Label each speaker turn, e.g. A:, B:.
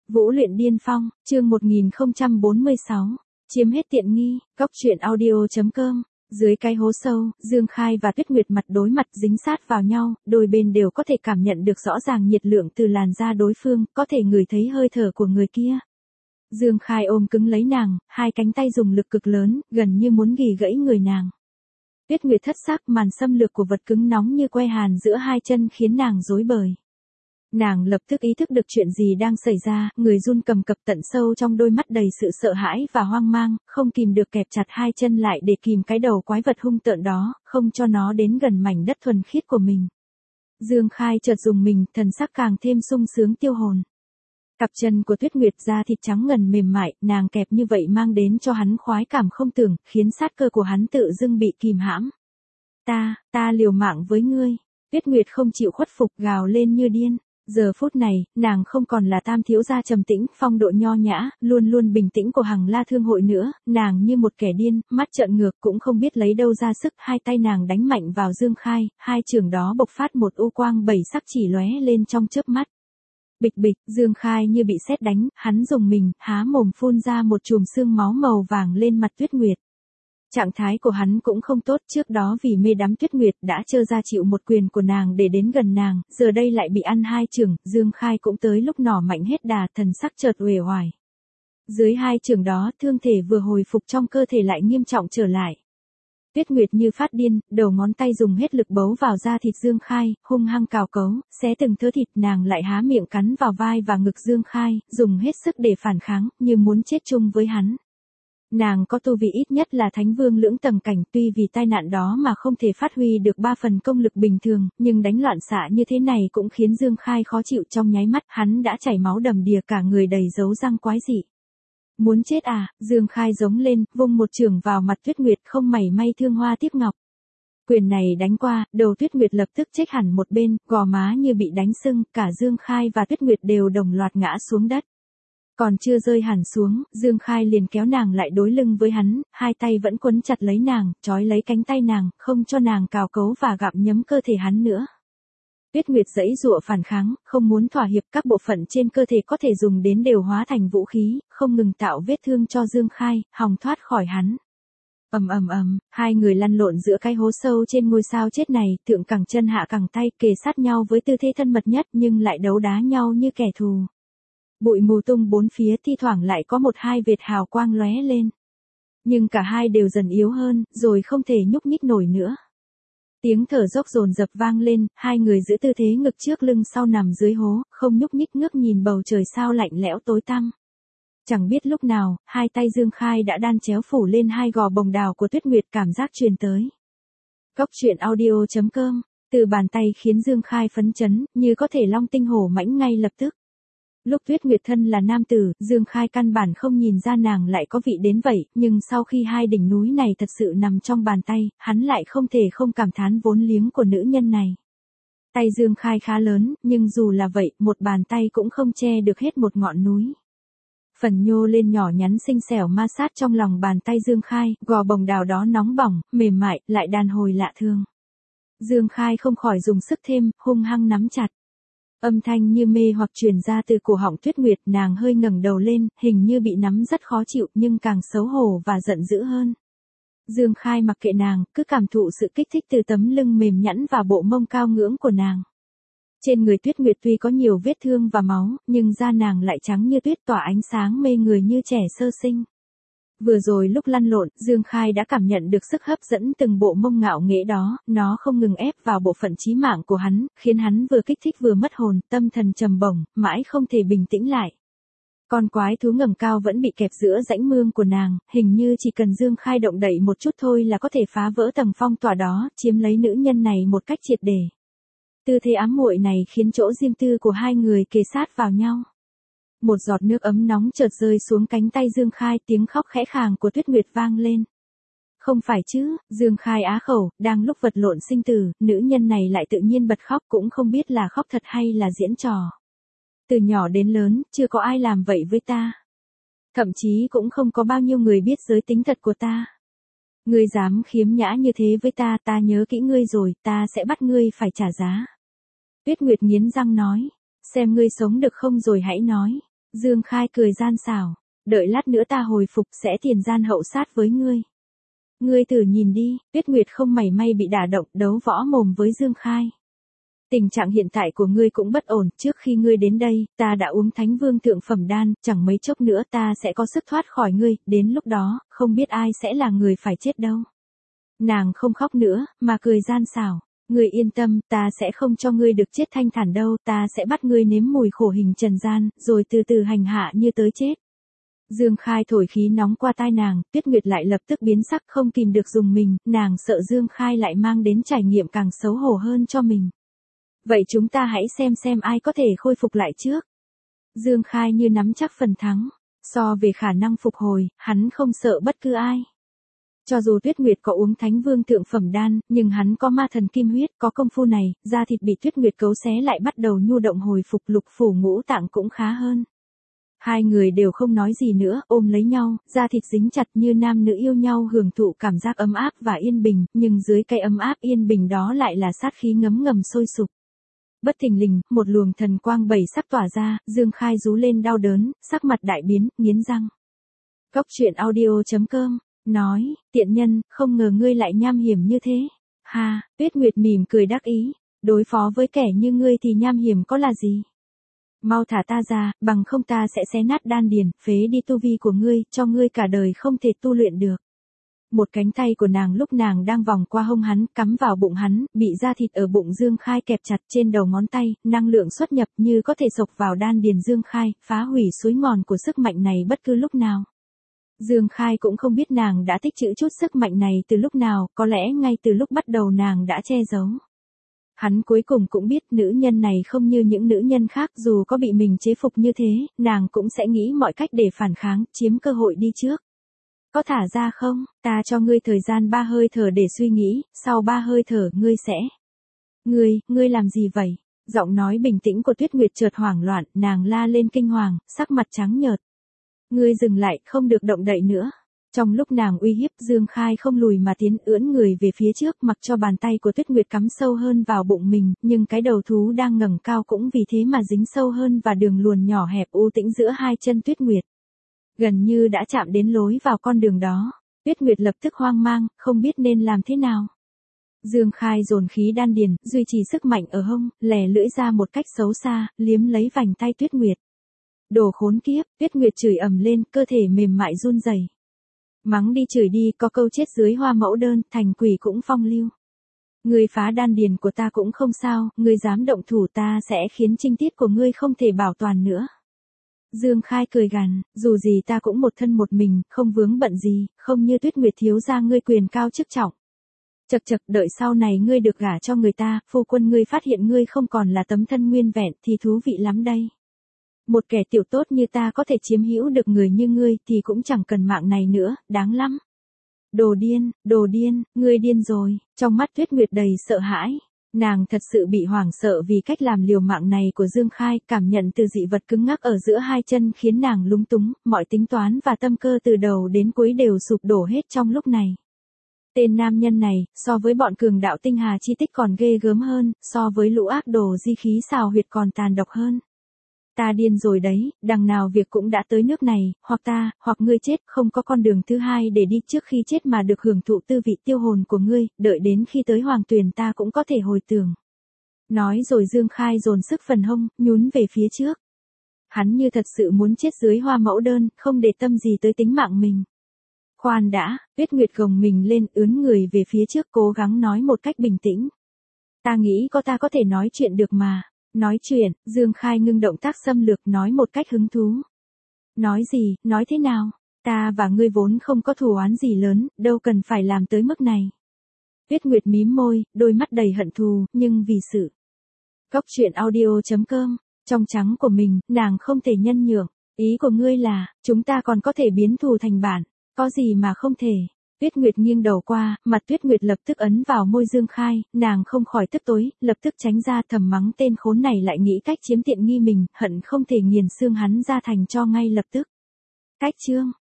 A: Vũ luyện điên phong, chương 1046, chiếm hết tiện nghi, góc truyện audio.com. Dưới cái hố sâu, Dương Khai và Tuyết Nguyệt mặt đối mặt dính sát vào nhau, đôi bên đều có thể cảm nhận được rõ ràng nhiệt lượng từ làn da đối phương, có thể ngửi thấy hơi thở của người kia. Dương Khai ôm cứng lấy nàng, hai cánh tay dùng lực cực lớn, gần như muốn ghì gãy người nàng. Tuyết Nguyệt thất sắc, màn xâm lược của vật cứng nóng như que hàn giữa hai chân khiến nàng rối bời. Nàng lập tức ý thức được chuyện gì đang xảy ra, người run cầm cập tận sâu trong đôi mắt đầy sự sợ hãi và hoang mang, không kìm được kẹp chặt hai chân lại để kìm cái đầu quái vật hung tợn đó, không cho nó đến gần mảnh đất thuần khiết của mình. Dương Khai chợt dùng mình, thần sắc càng thêm sung sướng tiêu hồn. Cặp chân của Tuyết Nguyệt da thịt trắng ngần mềm mại, nàng kẹp như vậy mang đến cho hắn khoái cảm không tưởng, khiến sát cơ của hắn tự dưng bị kìm hãm. Ta liều mạng với ngươi. Tuyết Nguyệt không chịu khuất phục, gào lên như điên. Giờ phút này, nàng không còn là tam thiếu gia trầm tĩnh, phong độ nho nhã, luôn luôn bình tĩnh của Hằng La Thương hội nữa, nàng như một kẻ điên, mắt trợn ngược cũng không biết lấy đâu ra sức, hai tay nàng đánh mạnh vào Dương Khai, hai chưởng đó bộc phát một u quang bảy sắc chỉ lóe lên trong chớp mắt. Bịch bịch, Dương Khai như bị sét đánh, hắn dùng mình, há mồm phun ra một chùm xương máu màu vàng lên mặt Tuyết Nguyệt. Trạng thái của hắn cũng không tốt, trước đó vì mê đắm Tuyết Nguyệt đã trơ ra chịu một quyền của nàng để đến gần nàng, giờ đây lại bị ăn hai chưởng, Dương Khai cũng tới lúc nỏ mạnh hết đà, thần sắc chợt uể oải. Dưới hai chưởng đó, thương thể vừa hồi phục trong cơ thể lại nghiêm trọng trở lại. Tuyết Nguyệt như phát điên, đầu ngón tay dùng hết lực bấu vào da thịt Dương Khai, hung hăng cào cấu, xé từng thớ thịt, nàng lại há miệng cắn vào vai và ngực Dương Khai, dùng hết sức để phản kháng, như muốn chết chung với hắn. Nàng có tu vi ít nhất là Thánh Vương lưỡng tầng cảnh, tuy vì tai nạn đó mà không thể phát huy được 3 phần công lực bình thường, nhưng đánh loạn xạ như thế này cũng khiến Dương Khai khó chịu, trong nháy mắt, hắn đã chảy máu đầm đìa, cả người đầy dấu răng quái dị. Muốn chết à? Dương Khai giống lên, vung một chưởng vào mặt Tuyết Nguyệt, không mảy may thương hoa tiếc ngọc. Quyền này đánh qua, đầu Tuyết Nguyệt lập tức chếch hẳn một bên, gò má như bị đánh sưng, cả Dương Khai và Tuyết Nguyệt đều đồng loạt ngã xuống đất. Còn chưa rơi hẳn xuống, Dương Khai liền kéo nàng lại đối lưng với hắn, hai tay vẫn quấn chặt lấy nàng, trói lấy cánh tay nàng, không cho nàng cào cấu và gặm nhấm cơ thể hắn nữa. Tuyết Nguyệt giãy giụa phản kháng, không muốn thỏa hiệp, các bộ phận trên cơ thể có thể dùng đến đều hóa thành vũ khí, không ngừng tạo vết thương cho Dương Khai, hòng thoát khỏi hắn. Hai người lăn lộn giữa cái hố sâu trên ngôi sao chết này, thượng cẳng chân hạ cẳng tay, kề sát nhau với tư thế thân mật nhất nhưng lại đấu đá nhau như kẻ thù. Bụi mù tung bốn phía, thi thoảng lại có một hai vệt hào quang lóe lên. Nhưng cả hai đều dần yếu hơn, rồi không thể nhúc nhích nổi nữa. Tiếng thở dốc dồn dập vang lên, hai người giữ tư thế ngực trước lưng sau nằm dưới hố, không nhúc nhích, ngước nhìn bầu trời sao lạnh lẽo tối tăm. Chẳng biết lúc nào, hai tay Dương Khai đã đan chéo phủ lên hai gò bồng đào của Tuyết Nguyệt, cảm giác truyền tới. Góc truyện audio.com, từ bàn tay khiến Dương Khai phấn chấn, như có thể long tinh hổ mãnh ngay lập tức. Lúc Tuyết Nguyệt thân là nam tử, Dương Khai căn bản không nhìn ra nàng lại có vị đến vậy, nhưng sau khi hai đỉnh núi này thật sự nằm trong bàn tay, hắn lại không thể không cảm thán vốn liếng của nữ nhân này. Tay Dương Khai khá lớn, nhưng dù là vậy, một bàn tay cũng không che được hết một ngọn núi. Phần nhô lên nhỏ nhắn xinh xẻo ma sát trong lòng bàn tay Dương Khai, gò bồng đào đó nóng bỏng, mềm mại, lại đàn hồi lạ thương. Dương Khai không khỏi dùng sức thêm, hung hăng nắm chặt. Âm thanh như mê hoặc truyền ra từ cổ họng Tuyết Nguyệt, nàng hơi ngẩng đầu lên, hình như bị nắm rất khó chịu, nhưng càng xấu hổ và giận dữ hơn. Dương Khai mặc kệ nàng, cứ cảm thụ sự kích thích từ tấm lưng mềm nhẵn và bộ mông cao ngưỡng của nàng. Trên người Tuyết Nguyệt tuy có nhiều vết thương và máu, nhưng da nàng lại trắng như tuyết, tỏa ánh sáng mê người như trẻ sơ sinh. Vừa rồi lúc lăn lộn, Dương Khai đã cảm nhận được sức hấp dẫn từng bộ mông ngạo nghễ đó, nó không ngừng ép vào bộ phận chí mạng của hắn, khiến hắn vừa kích thích vừa mất hồn, tâm thần trầm bổng, mãi không thể bình tĩnh lại. Con quái thú ngẩng cao vẫn bị kẹp giữa rãnh mương của nàng, hình như chỉ cần Dương Khai động đậy một chút thôi là có thể phá vỡ tầng phong tỏa đó, chiếm lấy nữ nhân này một cách triệt để. Tư thế ám muội này khiến chỗ riêng tư của hai người kề sát vào nhau. Một giọt nước ấm nóng chợt rơi xuống cánh tay Dương Khai, tiếng khóc khẽ khàng của Tuyết Nguyệt vang lên. Không phải chứ, Dương Khai á khẩu, đang lúc vật lộn sinh tử, nữ nhân này lại tự nhiên bật khóc, cũng không biết là khóc thật hay là diễn trò. Từ nhỏ đến lớn, chưa có ai làm vậy với ta. Thậm chí cũng không có bao nhiêu người biết giới tính thật của ta. Ngươi dám khiếm nhã như thế với ta, ta nhớ kỹ ngươi rồi, ta sẽ bắt ngươi phải trả giá. Tuyết Nguyệt nghiến răng nói, xem ngươi sống được không rồi hãy nói. Dương Khai cười gian xảo, đợi lát nữa ta hồi phục sẽ tiền gian hậu sát với ngươi. Ngươi thử nhìn đi, Tuyết Nguyệt không mảy may bị đả động, đấu võ mồm với Dương Khai. Tình trạng hiện tại của ngươi cũng bất ổn, trước khi ngươi đến đây, ta đã uống Thánh Vương thượng phẩm đan, chẳng mấy chốc nữa ta sẽ có sức thoát khỏi ngươi, đến lúc đó, không biết ai sẽ là người phải chết đâu. Nàng không khóc nữa, mà cười gian xảo. Ngươi yên tâm, ta sẽ không cho ngươi được chết thanh thản đâu, ta sẽ bắt ngươi nếm mùi khổ hình trần gian, rồi từ từ hành hạ như tới chết. Dương Khai thổi khí nóng qua tai nàng, Tuyết Nguyệt lại lập tức biến sắc không kìm được dùng mình, nàng sợ Dương Khai lại mang đến trải nghiệm càng xấu hổ hơn cho mình. Vậy chúng ta hãy xem ai có thể khôi phục lại trước. Dương Khai như nắm chắc phần thắng, so về khả năng phục hồi, hắn không sợ bất cứ ai. Cho dù Tuyết Nguyệt có uống Thánh Vương thượng phẩm đan, nhưng hắn có ma thần kim huyết, có công phu này, da thịt bị Tuyết Nguyệt cấu xé lại bắt đầu nhu động hồi phục, lục phủ ngũ tạng cũng khá hơn. Hai người đều không nói gì nữa, ôm lấy nhau, da thịt dính chặt như nam nữ yêu nhau hưởng thụ cảm giác ấm áp và yên bình, nhưng dưới cái ấm áp yên bình đó lại là sát khí ngấm ngầm sôi sục. Bất thình lình, một luồng thần quang bảy sắc tỏa ra, Dương Khai rú lên đau đớn, sắc mặt đại biến, nghiến răng. Cốc truyện audio.com nói, tiện nhân, không ngờ ngươi lại nham hiểm như thế. Ha, Tuyết Nguyệt mỉm cười đắc ý, đối phó với kẻ như ngươi thì nham hiểm có là gì? Mau thả ta ra, bằng không ta sẽ xé nát đan điền, phế đi tu vi của ngươi, cho ngươi cả đời không thể tu luyện được. Một cánh tay của nàng lúc nàng đang vòng qua hông hắn, cắm vào bụng hắn, bị da thịt ở bụng Dương Khai kẹp chặt trên đầu ngón tay, năng lượng xuất nhập như có thể sộc vào đan điền Dương Khai, phá hủy suối ngòn của sức mạnh này bất cứ lúc nào. Dương Khai cũng không biết nàng đã tích trữ chút sức mạnh này từ lúc nào, có lẽ ngay từ lúc bắt đầu nàng đã che giấu. Hắn cuối cùng cũng biết nữ nhân này không như những nữ nhân khác, dù có bị mình chế phục như thế, nàng cũng sẽ nghĩ mọi cách để phản kháng, chiếm cơ hội đi trước. Có thả ra không, ta cho ngươi thời gian 3 hơi thở để suy nghĩ, sau 3 hơi thở ngươi sẽ. Ngươi làm gì vậy? Giọng nói bình tĩnh của Tuyết Nguyệt chợt hoảng loạn, nàng la lên kinh hoàng, sắc mặt trắng nhợt. Ngươi dừng lại, không được động đậy nữa. Trong lúc nàng uy hiếp, Dương Khai không lùi mà tiến ưỡn người về phía trước, mặc cho bàn tay của Tuyết Nguyệt cắm sâu hơn vào bụng mình, nhưng cái đầu thú đang ngẩng cao cũng vì thế mà dính sâu hơn và đường luồn nhỏ hẹp u tĩnh giữa hai chân Tuyết Nguyệt. Gần như đã chạm đến lối vào con đường đó, Tuyết Nguyệt lập tức hoang mang, không biết nên làm thế nào. Dương Khai dồn khí đan điền, duy trì sức mạnh ở hông, lè lưỡi ra một cách xấu xa, liếm lấy vành tay Tuyết Nguyệt. Đồ khốn kiếp, Tuyết Nguyệt chửi ầm lên, cơ thể mềm mại run rẩy. Mắng đi chửi đi, có câu chết dưới hoa mẫu đơn, thành quỷ cũng phong lưu. Ngươi phá đan điền của ta cũng không sao, ngươi dám động thủ ta sẽ khiến trinh tiết của ngươi không thể bảo toàn nữa. Dương Khai cười gằn, dù gì ta cũng một thân một mình, không vướng bận gì, không như Tuyết Nguyệt thiếu gia ngươi quyền cao chức trọng. Chậc chậc, đợi sau này ngươi được gả cho người ta, phu quân ngươi phát hiện ngươi không còn là tấm thân nguyên vẹn thì thú vị lắm đây. Một kẻ tiểu tốt như ta có thể chiếm hữu được người như ngươi thì cũng chẳng cần mạng này nữa, đáng lắm. Đồ điên, ngươi điên rồi, trong mắt Tuyết Nguyệt đầy sợ hãi. Nàng thật sự bị hoảng sợ vì cách làm liều mạng này của Dương Khai, cảm nhận từ dị vật cứng ngắc ở giữa hai chân khiến nàng lúng túng, mọi tính toán và tâm cơ từ đầu đến cuối đều sụp đổ hết trong lúc này. Tên nam nhân này, so với bọn cường đạo tinh hà chi tích còn ghê gớm hơn, so với lũ ác đồ di khí xào huyệt còn tàn độc hơn. Ta điên rồi đấy, đằng nào việc cũng đã tới nước này, hoặc ta, hoặc ngươi chết, không có con đường thứ hai để đi, trước khi chết mà được hưởng thụ tư vị tiêu hồn của ngươi, đợi đến khi tới hoàng tuyền ta cũng có thể hồi tưởng. Nói rồi Dương Khai dồn sức phần hông, nhún về phía trước. Hắn như thật sự muốn chết dưới hoa mẫu đơn, không để tâm gì tới tính mạng mình. Khoan đã, Tuyết Nguyệt gồng mình lên, ướn người về phía trước, cố gắng nói một cách bình tĩnh. Ta nghĩ ta có thể nói chuyện được mà. Nói chuyện, Dương Khai ngưng động tác xâm lược, nói một cách hứng thú. Nói gì, nói thế nào? Ta và ngươi vốn không có thù oán gì lớn, đâu cần phải làm tới mức này. Tuyết Nguyệt mím môi, đôi mắt đầy hận thù, nhưng vì sự. Cốc truyện audio.com, trong trắng của mình, nàng không thể nhân nhượng. Ý của ngươi là, chúng ta còn có thể biến thù thành bạn, có gì mà không thể. Tuyết Nguyệt nghiêng đầu qua, mặt Tuyết Nguyệt lập tức ấn vào môi Dương Khai, nàng không khỏi tức tối, lập tức tránh ra, thầm mắng tên khốn này lại nghĩ cách chiếm tiện nghi mình, hận không thể nghiền xương hắn ra thành cho ngay lập tức. Cách chương